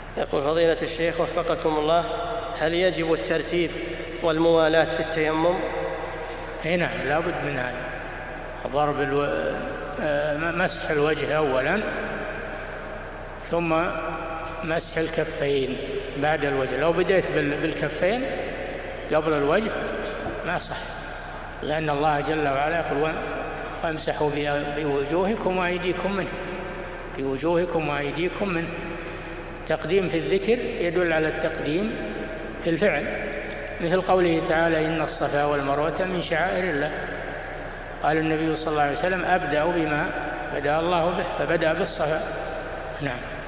يقول فضيلة الشيخ وفقكم الله، هل يجب الترتيب والموالاة في التيمم؟ نعم، لا بد من هذا. مسح الوجه أولا، ثم مسح الكفين بعد الوجه. لو بديت بالكفين قبل الوجه ما صح، لأن الله جل وعلا يقول وامسحوا بوجوهكم وأيديكم منه، بوجوهكم وأيديكم منه. تقديم في الذكر يدل على التقديم في الفعل، مثل قوله تعالى إن الصفا والمروة من شعائر الله. قال النبي صلى الله عليه وسلم أبدأ بما بدأ الله به، فبدأ بالصفا. نعم.